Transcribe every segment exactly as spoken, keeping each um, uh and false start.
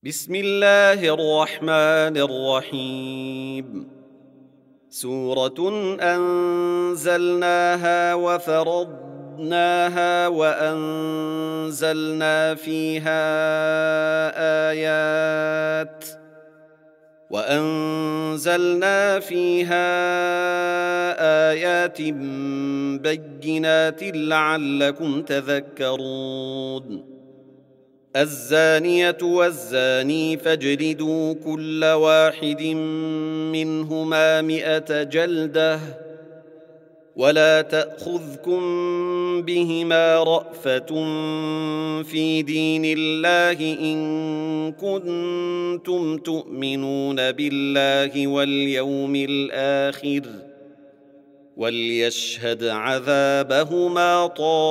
بسم الله الرحمن الرحيم. سورة أنزلناها وفرضناها وأنزلنا فيها آيات وأنزلنا فيها آيات بينات لعلكم تذكرون. الزانية والزاني فاجلدوا كل واحد منهما مئة جلدة ولا تأخذكم بهما رأفة في دين الله إن كنتم تؤمنون بالله واليوم الآخر وليشهد عذابهما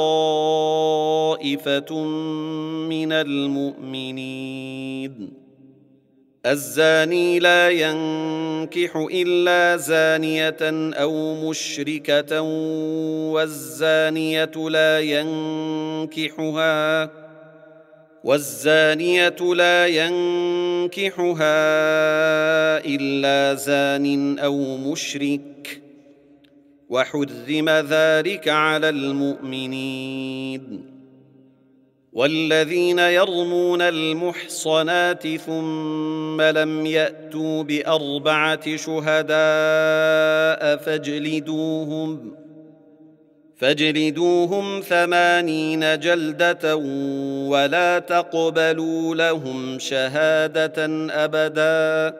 طائفة من المؤمنين. الزاني لا ينكح إلا زانية أو مشركة والزانية لا ينكحها والزانية لا ينكحها إلا زان أو مشرك وحرم ذلك على المؤمنين. والذين يرمون المحصنات ثم لم يأتوا بأربعة شهداء فاجلدوهم فاجلدوهم ثمانين جلدة ولا تقبلوا لهم شهادة أبدا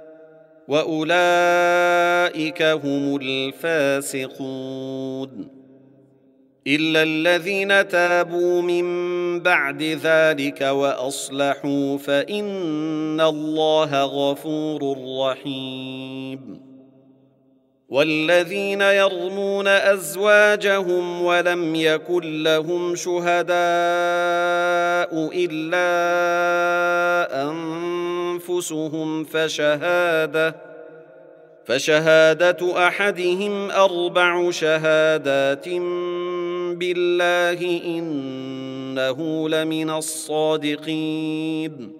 وأولئك هم الفاسقون. إلا الذين تابوا من بعد ذلك وأصلحوا فإن الله غفور رحيم. والذين يرمون أزواجهم ولم يكن لهم شهداء إلا أنفسهم فشهادة فشهادة أحدهم أربع شهادات بالله إنه لمن الصادقين.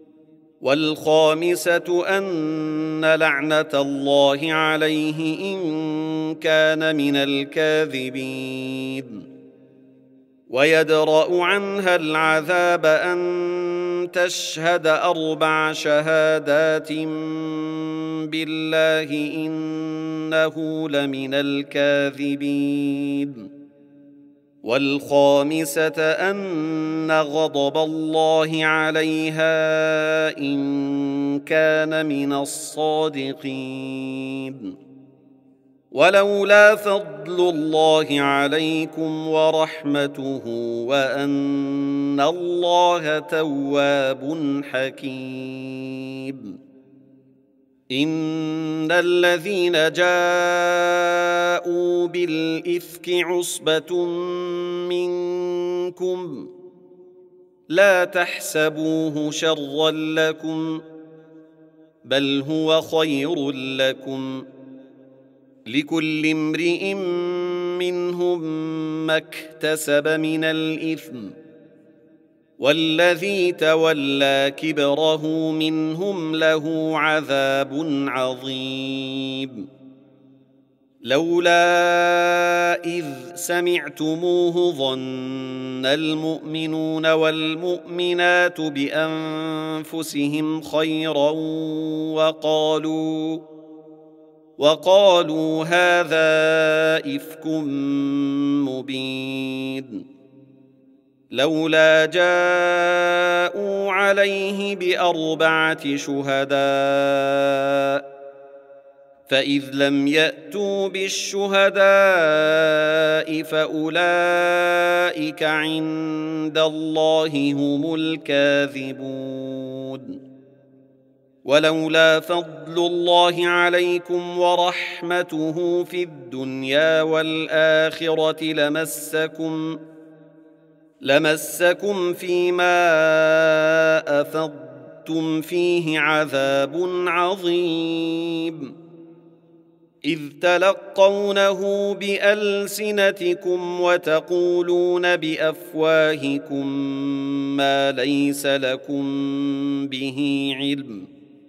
والخامسة أن لعنة الله عليه إن كان من الكاذبين. ويدرأ عنها العذاب أن تشهد أربع شهادات بالله إنه لمن الكاذبين. والخامسة أن غضب الله عليها إن كان من الصادقين. ولولا فضل الله عليكم ورحمته وأن الله تواب حكيم. إن الذين جاءوا بالإفك عصبة منكم لا تحسبوه شرا لكم بل هو خير لكم لكل امرئ منهم ما اكتسب من الإثم والذي تولى كبره منهم له عذاب عظيم. لولا إذ سمعتموه ظن المؤمنون والمؤمنات بأنفسهم خيرا وقالوا وقالوا هذا إفك مبين. لولا جاءوا عليه بأربعة شهداء فإذ لم يأتوا بالشهداء فأولئك عند الله هم الكاذبون. ولولا فضل الله عليكم ورحمته في الدنيا والآخرة لمسكم لمسكم فيما أفضتم فيه عذاب عظيم. إذ تلقونه بألسنتكم وتقولون بأفواهكم ما ليس لكم به علم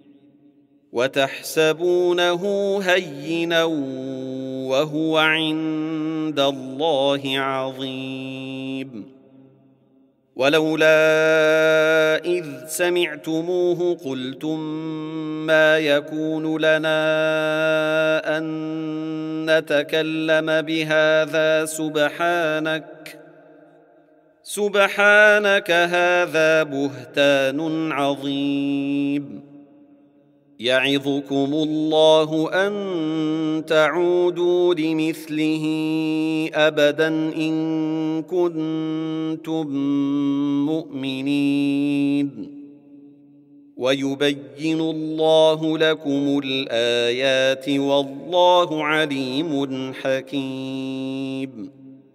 وتحسبونه هينا وهو عند الله عظيم. ولولا إذ سمعتموه قلتم ما يكون لنا أن نتكلم بهذا سبحانك سبحانك هذا بهتان عظيم. يعظكم الله أن تعودوا لمثله أبدا إن كنتم مؤمنين. ويبين الله لكم الآيات والله عليم حكيم.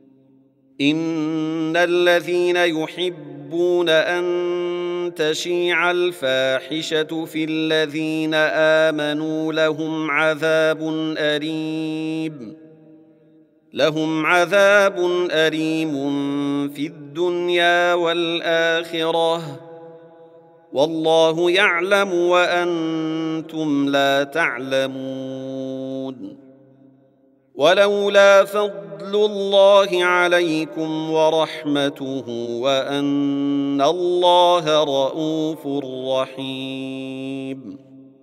إن الذين يحبون أن تشيع الفاحشة في الذين آمنوا لهم عذاب أليم لهم عذاب أليم في الدنيا والآخرة والله يعلم وأنتم لا تعلمون. ولولا فضل الله عليكم ورحمته وأن الله رءوف رحيم.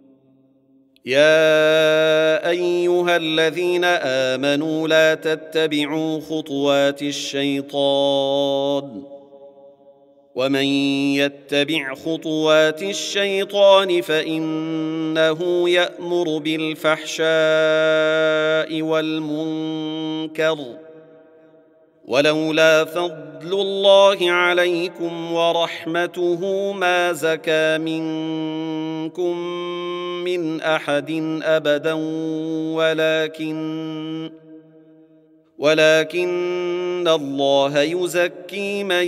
يا أيها الذين آمنوا لا تتبعوا خطوات الشيطان ومن يتبع خطوات الشيطان فإنه يأمر بالفحشاء والمنكر ولولا فضل الله عليكم ورحمته ما زكى منكم من أحد أبدا ولكن ولكن الله يزكي من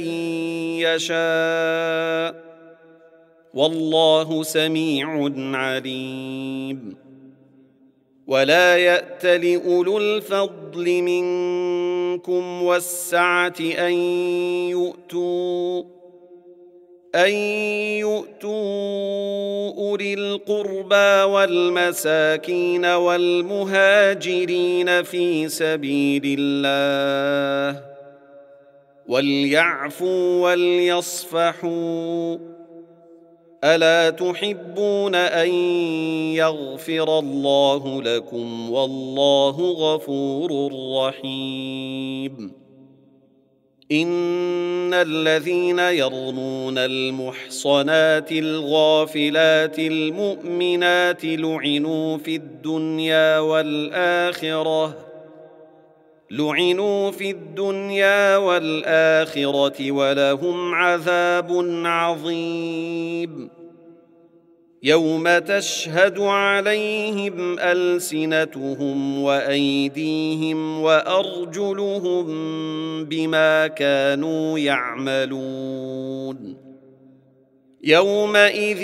يشاء والله سميع عليم. ولا يأتل أولو الفضل منكم والسعة أن يؤتوا أن يؤتوا أولي القربى والمساكين والمهاجرين في سبيل الله وليعفوا وليصفحوا ألا تحبون أن يغفر الله لكم والله غفور رحيم. إن الذين يرمون المحصنات الغافلات المؤمنات لعنوا في الدنيا والآخرة لعنوا في الدنيا والآخرة ولهم عذاب عظيم. يوم تشهد عليهم ألسنتهم وأيديهم وأرجلهم بما كانوا يعملون. يومئذ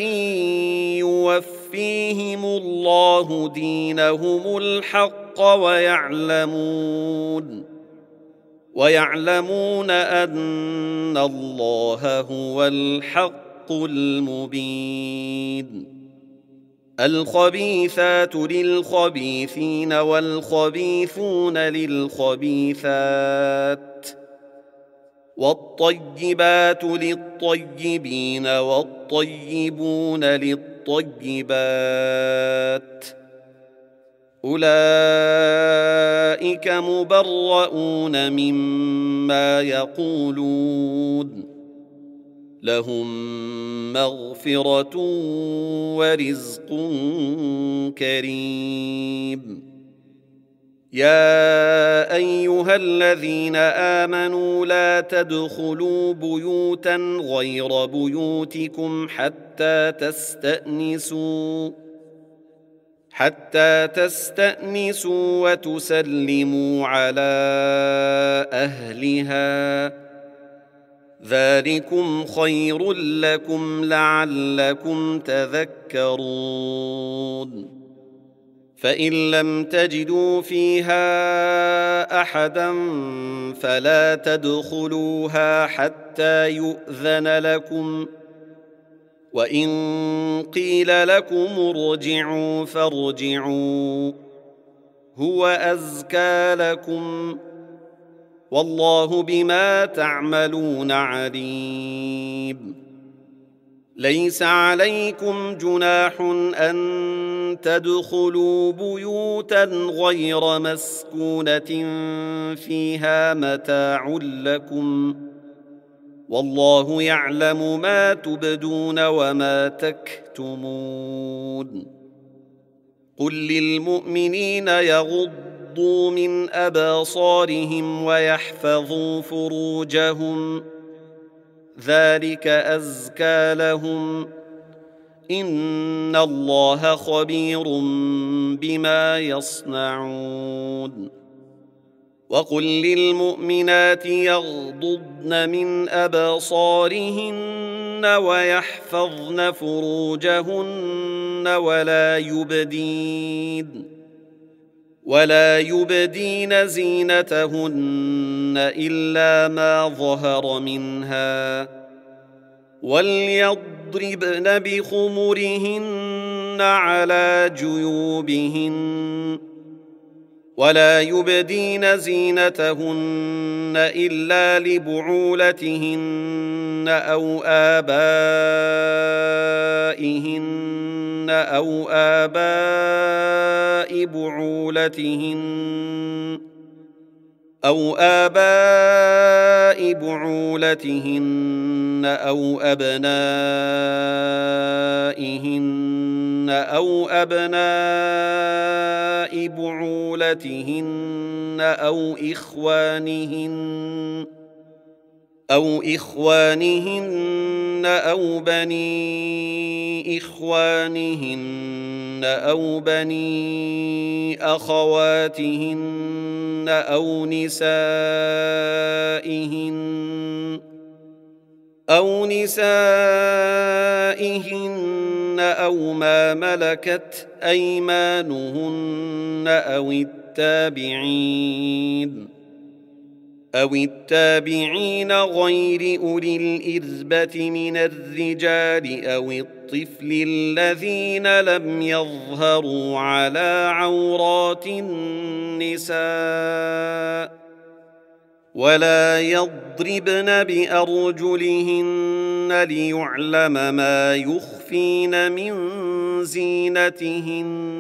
يوفيهم الله دينهم الحق ويعلمون ويعلمون أن الله هو الحق المبين. الخبيثات للخبيثين والخبيثون للخبيثات والطيبات للطيبين والطيبون للطيبات أولئك مبرؤون مما يقولون لهم مغفرة ورزق كريم. يا أيها الذين آمنوا لا تدخلوا بيوتا غير بيوتكم حتى تستأنسوا حتى تستأنسوا وتسلموا على أهلها ذلكم خير لكم لعلكم تذكرون. فإن لم تجدوا فيها أحدا فلا تدخلوها حتى يؤذن لكم، وإن قيل لكم ارجعوا فارجعوا هو أزكى لكم، والله بما تعملون عليم. ليس عليكم جناح أن تدخلوا بيوتا غير مسكونة فيها متاع لكم، والله يعلم ما تبدون وما تكتمون. قل للمؤمنين يغضوا من أبصارهم ويحفظوا فروجهم، ذلك أزكى لهم، إن الله خبير بما يصنعون. وقل للمؤمنات يغضضن من أبصارهن ويحفظن فروجهن ولا يبدين ولا يبدين زينتهن إلا ما ظهر منها، وليضربن بخمرهن على جيوبهن، ولا يبدين زينتهن إلا لبعولتهن أو آبائهن أو آباء بعولتهن أو آباء بعولتهن أو أبنائهن أو أبناء بعولتهن أو إخوانهن أو إخوانهن أو بني إخوانهن أو بني أخواتهن أو نسائهن أو نسائهن أو ما ملكت أيمانهن أو التابعين أو التابعين غير أولي الإربة من الرجال أو الطفل الذين لم يظهروا على عورات النساء، ولا يضربن بأرجلهن ليعلم ما يخفين من زينتهن،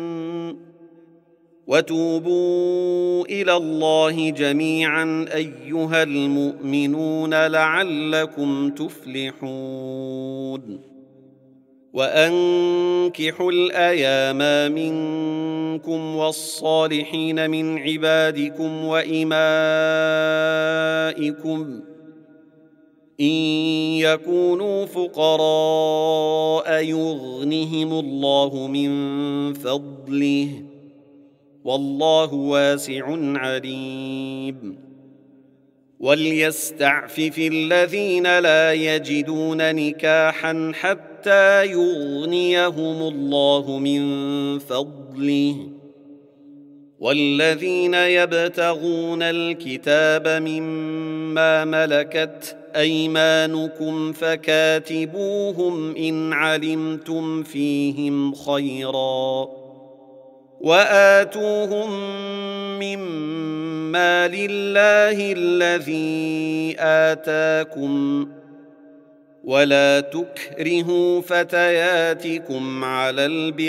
وتوبوا إلى الله جميعا أيها المؤمنون لعلكم تفلحون. وأنكحوا الأيام منكم والصالحين من عبادكم وإمائكم إن يكونوا فقراء يغنهم الله من فضله، والله واسع عليم. وليستعفف الذين لا يجدون نكاحا حتى يغنيهم الله من فضله، والذين يبتغون الكتاب مما ملكت أيمانكم فكاتبوهم إن علمتم فيهم خيرا، وآتوهم مما لله الذي آتاكم، ولا تكرهوا فتياتكم على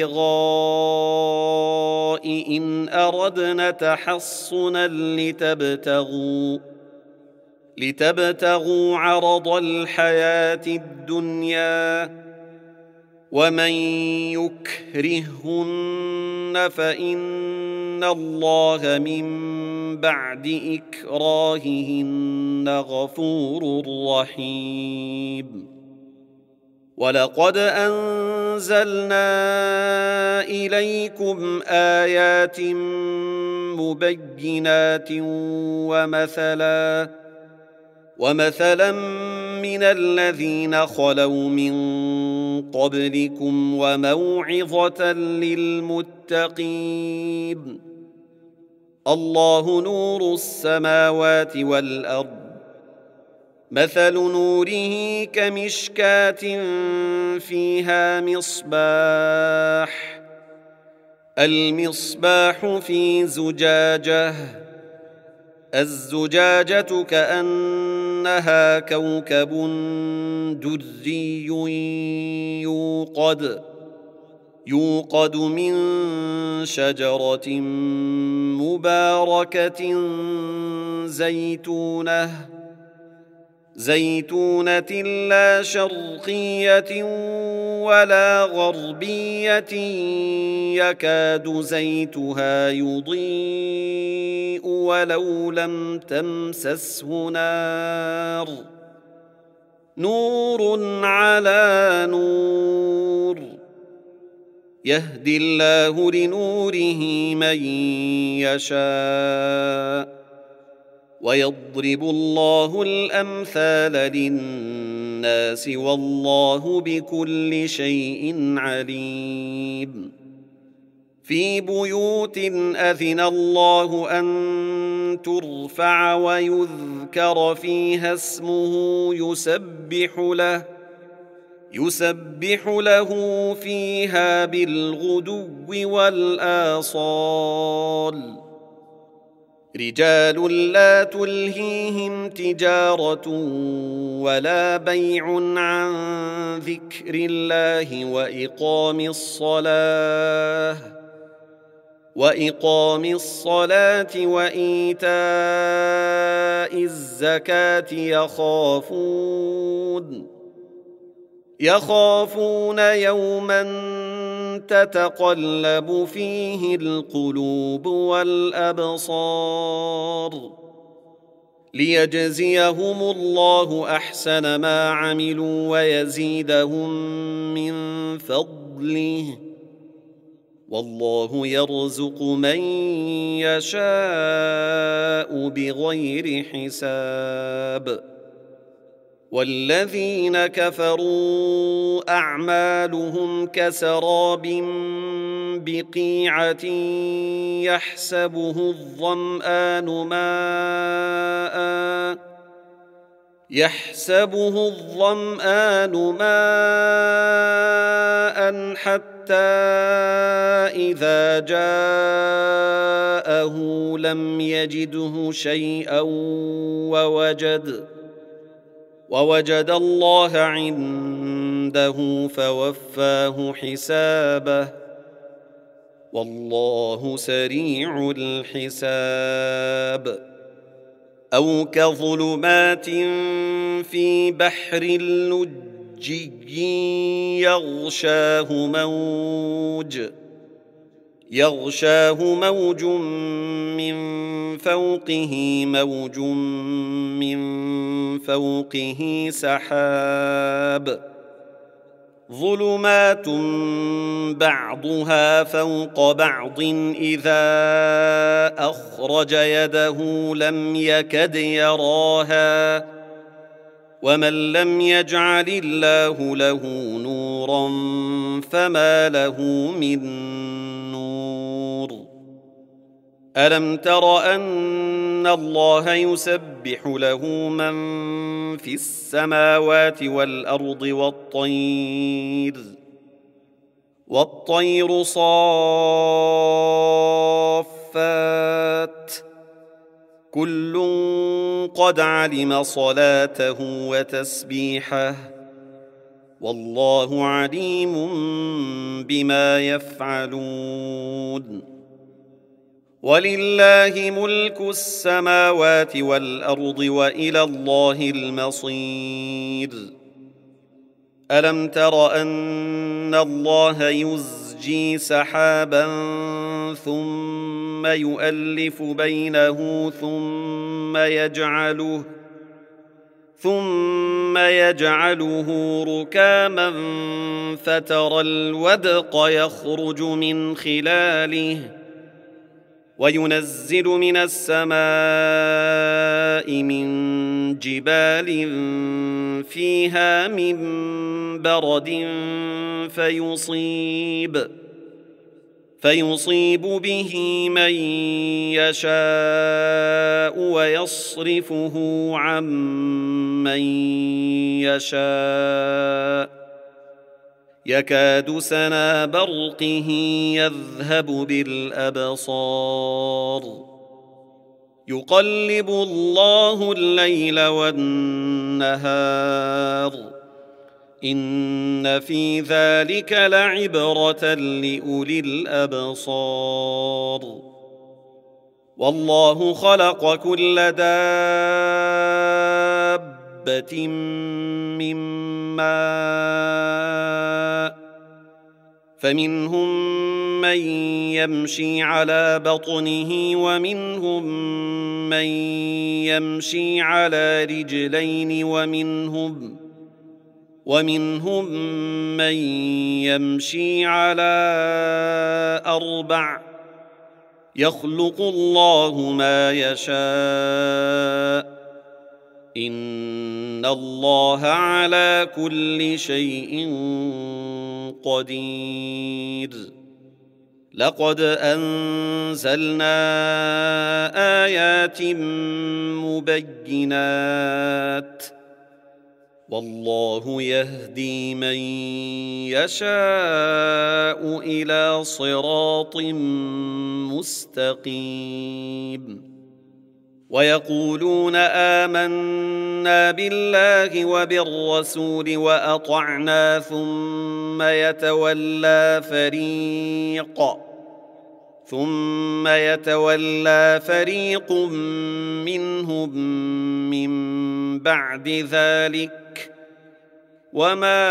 البغاء إن أردن تحصنا لتبتغوا لتبتغوا عرض الحياة الدنيا، ومن يكرهن فإن الله من بعد إكراههن غفور رحيم. ولقد أنزلنا إليكم آيات مبينات ومثلا ومثلا من الذين خلوا من قبلكم وموعظة للمتقين. الله نور السماوات والأرض، مثل نوره كمشكاة فيها مصباح، المصباح في زجاجة، الزجاجة كأنها كوكب دري يوقد يوقد من شجرة مباركة زيتونة زيتونة لا شرقية ولا غربية يكاد زيتها يضيء ولو لم تمسسه نار، نور على نور، يهدي الله لنوره من يشاء، ويضرب الله الأمثال للناس والله بكل شيء عليم. في بيوت أذن الله أن ترفع ويذكر فيها اسمه يسبح له يسبح له فيها بالغدو والآصال، رجال لا تلهيهم تجارة ولا بيع عن ذكر الله وإقام الصلاة وإقام الصلاة وإيتاء الزكاة يخافون يخافون يوما تتقلب فيه القلوب والأبصار، ليجزيهم الله أحسن ما عملوا ويزيدهم من فضله، والله يرزق من يشاء بغير حساب. والذين كفروا أعمالهم كسراب بقيعة يحسبه الظمآن ماءً يحسبه الظمآن ماءً حتى إذا جاءه لم يجده شيئا ووجد ووجد الله عنده فوفاه حسابه، والله سريع الحساب. أو كظلمات في بحر لجي يغشاه موج يغشاه موج من فوقه موج من فوقه سحاب، ظلمات بعضها فوق بعض إذا أخرج يده لم يكد يراها، ومن لم يجعل الله له نورا فما له من نور. ألم تر أن الله يسبح له من في السماوات والأرض والطير والطير صافات، كل قد علم صلاته وتسبيحه، والله عليم بما يفعلون. ولله ملك السماوات والأرض وإلى الله المصير. ألم تر أن الله يزجي سحابا ثم يؤلف بينه ثم يجعله ثم يجعله ركاما فترى الودق يخرج من خلاله وينزل من السماء من جبال فيها من برد فيصيب فيصيب به من يشاء ويصرفه عن من يشاء يكاد سنا برقه يذهب بالأبصار يقلب الله الليل والنهار إن في ذلك لعبرة لأولي الأبصار والله خلق كل دابة من ماء فمنهم من يمشي على بطنه ومنهم من يمشي على رجلين ومنهم ومنهم من يمشي على أربع يخلق الله ما يشاء إن الله على كل شيء قدير لقد أنزلنا آيات مبينات والله يهدي من يشاء إلى صراط مستقيم ويقولون آمنا بالله وبالرسول وأطعنا ثم يتولى فريق ثم يتولى فريق منهم من بعد ذلك وما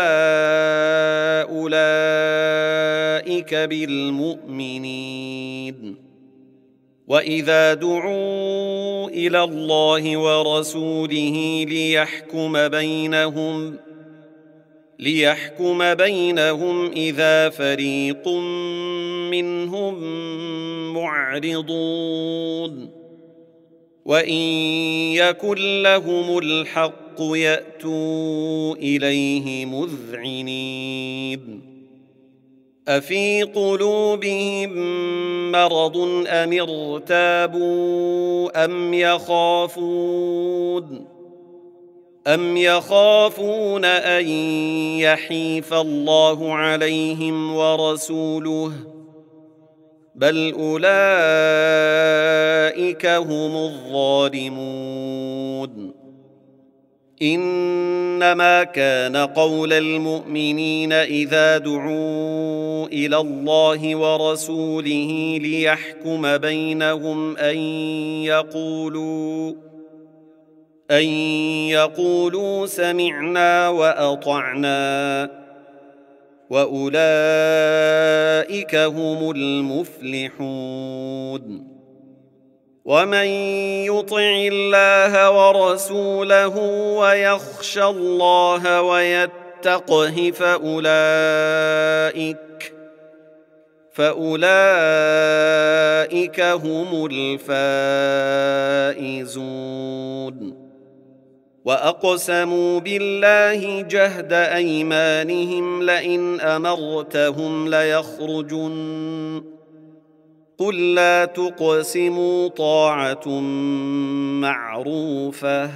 أولئك بالمؤمنين وإذا دعوا إلى الله ورسوله ليحكم بينهم ليحكم بينهم إذا فريق منهم معرضون وإن يكن لهم الحق يأتوا إليه مذعنين أفي قلوبهم مرض أم ارتابوا أم يخافون أم يخافون أن يحيف الله عليهم ورسوله بل أولئك هم الظالمون إنما كان قول المؤمنين إذا دعوا إلى الله ورسوله ليحكم بينهم أن يقولوا أن يقولوا سمعنا وأطعنا وأولئك هم المفلحون ومن يطع الله ورسوله ويخشى الله ويتقه فأولئك فأولئك هم الفائزون وأقسموا بالله جهد أيمانهم لئن أمرتهم ليخرجن قل لا تقسموا طاعة معروفة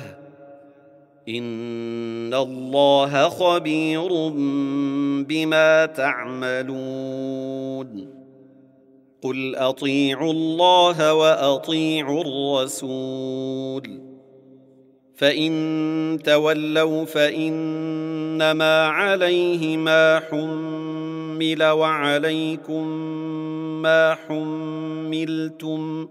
إن الله خبير بما تعملون قل أطيعوا الله وأطيعوا الرسول فإن تولوا فإنما عليه ما حمل وعليكم ما حملتم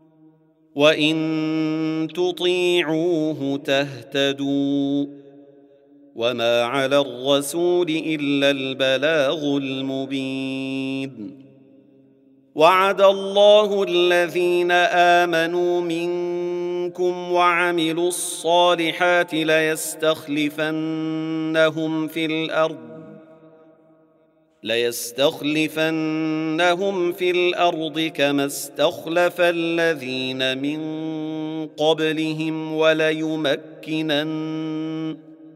وإن تطيعوه تهتدوا وما على الرسول إلا البلاغ المبين وعد الله الذين آمنوا منكم وعملوا الصالحات ليستخلفنهم في الأرض ليستخلفنهم في الأرض كما استخلف الذين من قبلهم وليمكنن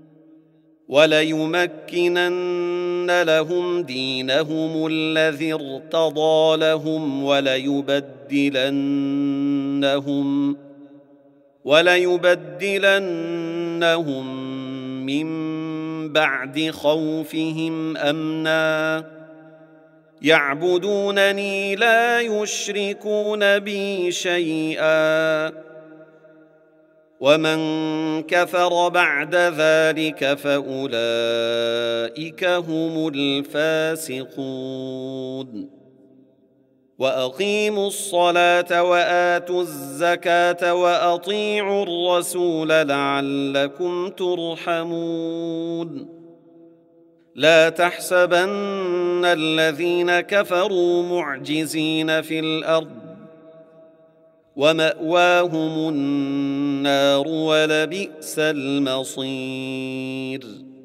وليمكنن لهم دينهم الذي ارتضى لهم وليبدلنهم وليبدلنهم من بعد خوفهم أمنا يعبدونني لا يشركون بي شيئا ومن كفر بعد ذلك فأولئك هم الفاسقون وأقيموا الصلاة وآتوا الزكاة وأطيعوا الرسول لعلكم ترحمون لا تحسبن الذين كفروا معجزين في الأرض ومأواهم النار ولبئس المصير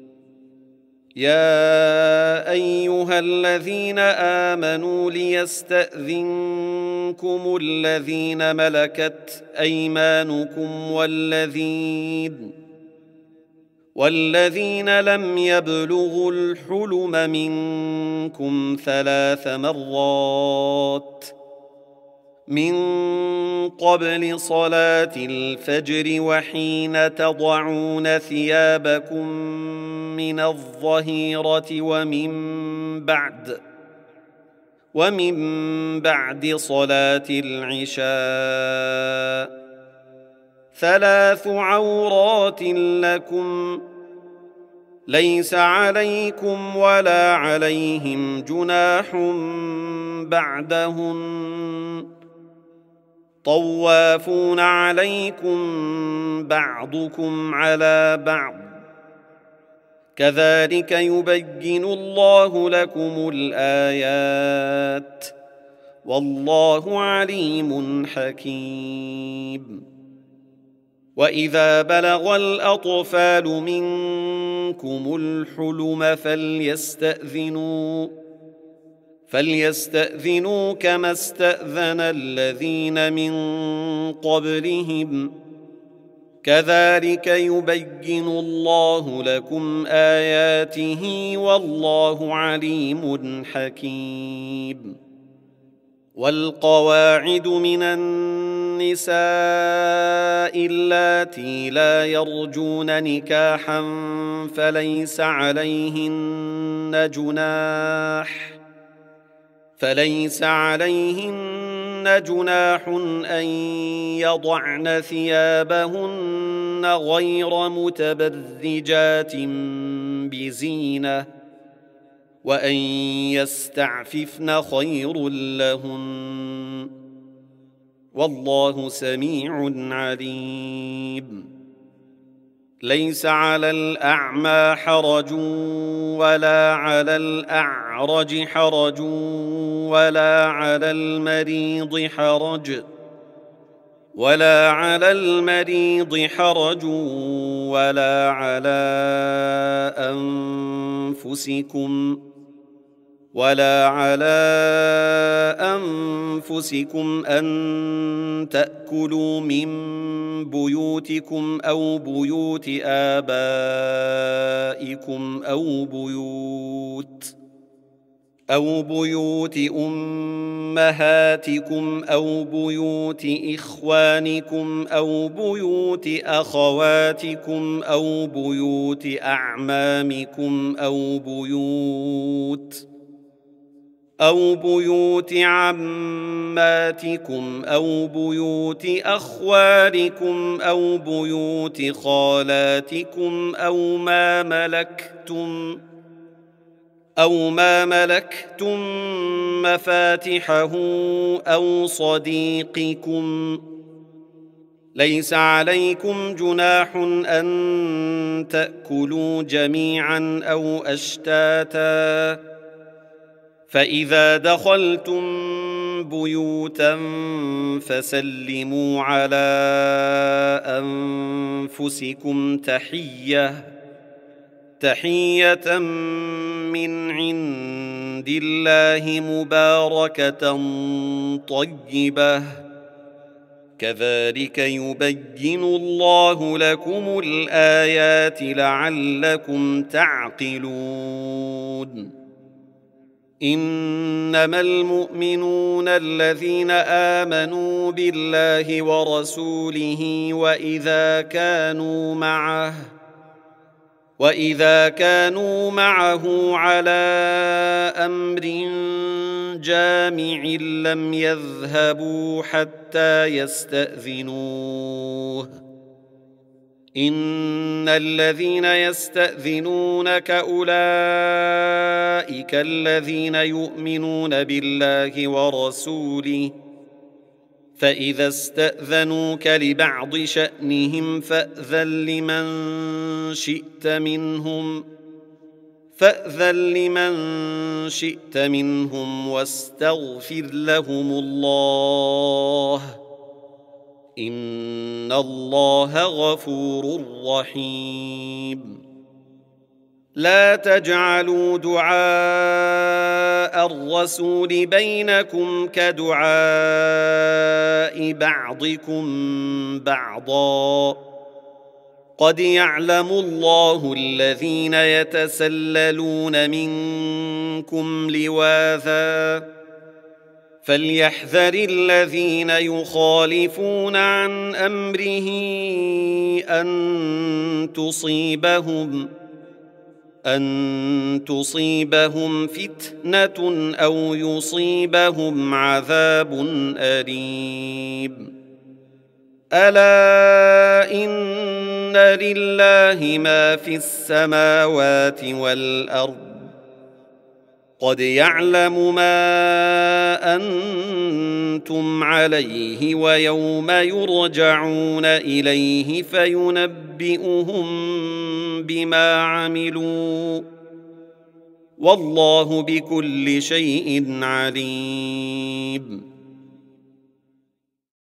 يا أيها الذين آمنوا ليستأذنكم الذين ملكت أيمانكم والذين والذين لم يبلغوا الحلم منكم ثلاث مرات من قبل صلاة الفجر وحين تضعون ثيابكم من الظهيرة ومن بعد ومن بعد صلاة العشاء ثلاث عورات لكم ليس عليكم ولا عليهم جناح بعدهن طوافون عليكم بعضكم على بعض كذلك يبين الله لكم الآيات والله عليم حكيم وإذا بلغ الأطفال منكم الحلم فليستأذنوا فليستأذنوا كما استأذن الذين من قبلهم كذلك يبين الله لكم آياته والله عليم حكيم والقواعد من النساء اللاتي لا يرجون نكاحا فليس عليهن جناح فليس عليهن جناح أن يضعن ثيابهن غير متبرجات بزينة وأن يستعففن خير لهن والله سميع عليم ليس على الأعمى حرج ولا على الأعرج حرج ولا على المريض حرج ولا على المريض حرج ولا على أنفسكم ولا على أنفسكم أن تأكلوا من بيوتكم أو بيوت آبائكم أو بيوت أو بيوت أمهاتكم أو بيوت إخوانكم أو بيوت أخواتكم أو بيوت أعمامكم أو بيوت أو بيوت عماتكم أو بيوت أخوالكم أو بيوت خالاتكم أو ما ملكتم أو ما ملكتم مفاتحه أو صديقكم ليس عليكم جناح أن تأكلوا جميعا أو أشتاتا فإذا دخلتم بيوتا فسلموا على أنفسكم تحية تحية من عند عند الله مباركة طيبة كذلك يبين الله لكم الآيات لعلكم تعقلون إنما المؤمنون الذين آمنوا بالله ورسوله وإذا كانوا معه وإذا كانوا معه على أمر جامع لم يذهبوا حتى يستأذنوه إن الذين يستأذنونك أولئك الذين يؤمنون بالله ورسوله فإذا استأذنوك لبعض شأنهم فأذن لمن شئت منهم فأذن لمن شئت منهم واستغفر لهم الله إن الله غفور رحيم لا تجعلوا دعاء الرسول بينكم كدعاء بعضكم بعضا قد يعلم الله الذين يتسللون منكم لواذا فليحذر الذين يخالفون عن أمره أن تصيبهم أن تصيبهم فتنة أو يصيبهم عذاب أليم ألا إن لله ما في السماوات والأرض قد يعلم ما أنتم عليه ويوم يرجعون إليه فينبئهم بما عملوا والله بكل شيء عليم